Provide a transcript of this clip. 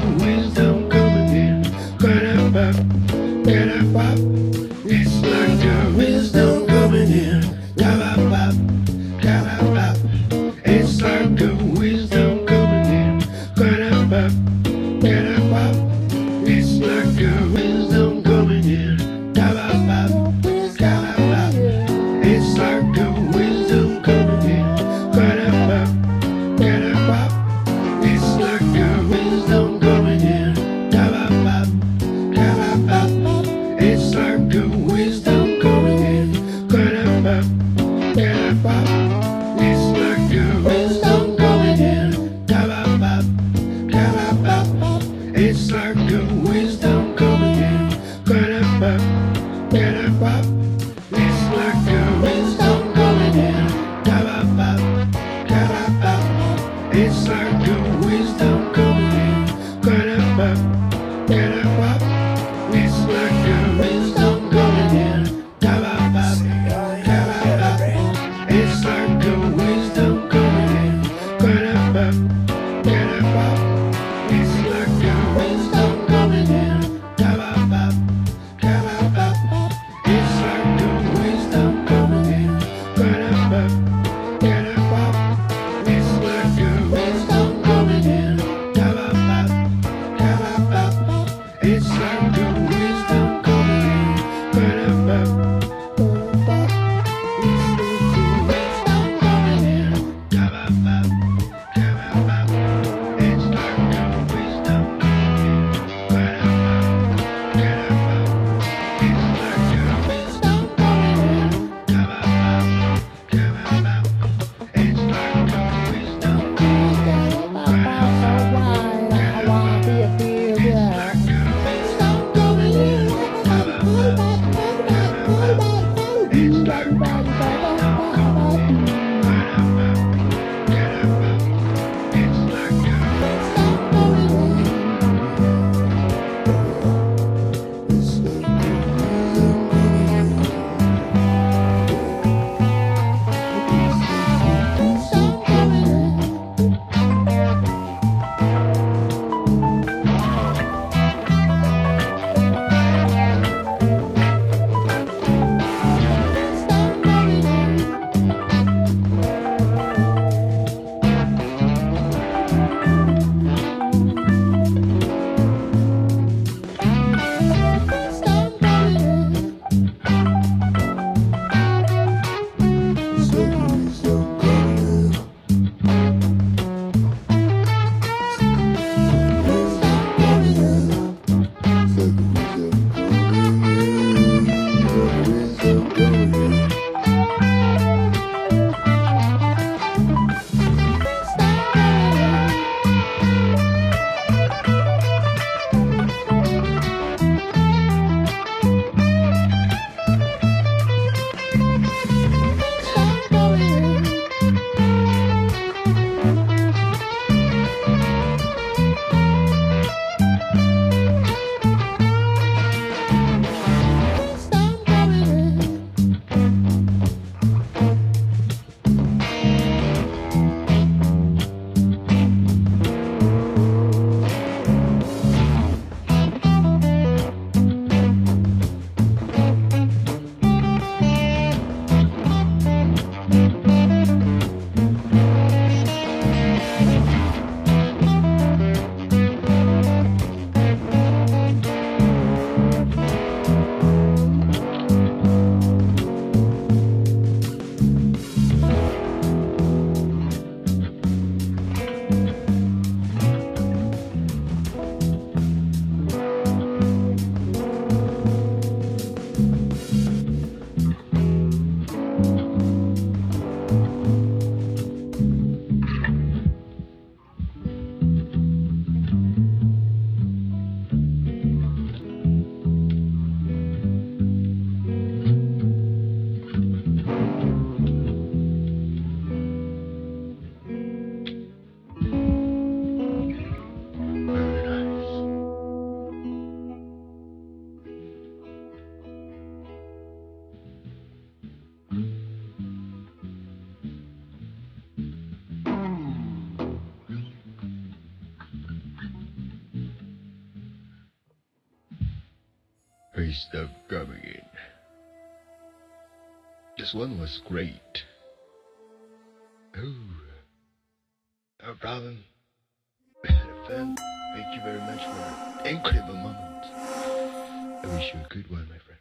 the wisdom coming in. Ga-da-bop, ga-da-bop. It's like the wisdom coming in. Ga-ba-bop, ga-ba-bop. It's like the wisdom coming in. Ga-da-bop, ga-da-bop. It's like the wisdom coming in. Ga-ba-bop, ga-ba-bop. It's like the wisdom coming in. Ga-da-bop, ga-da-bop. It's like the wisdom coming in. Ga-ba-bop, ga-ba-bop. It's like the wisdom coming in. Ga-da-bop, ga-da-bop. It's like the wisdom coming in. Ga-ba-bop, ga-ba-bop. It's like the wisdom coming in. Ga-da-bop, ga-da-bop. It's like the wisdom coming in. Ga-ba-bop, ga-ba-bop. It's like the wisdom coming in. Ga-da-bop, ga-da-bop. It's like the wisdom coming in. Ga-ba-bop, ga-ba-bop. It's like the wisdom coming in. Ga-da-bop, ga-da-bop. It's like the wisdom coming in. Ga-ba-bop, ga-ba-bop. It's like the wisdom coming in. Ga-da-bop, ga-da-bop. It's like the wisdom coming in. Ga-ba-bop, ga-ba-bop. It's like the wisdom coming in. Please stop coming in. This one was great. Oh, no problem. We had a fun. Thank you very much for an incredible moment. I wish you a good one, my friend.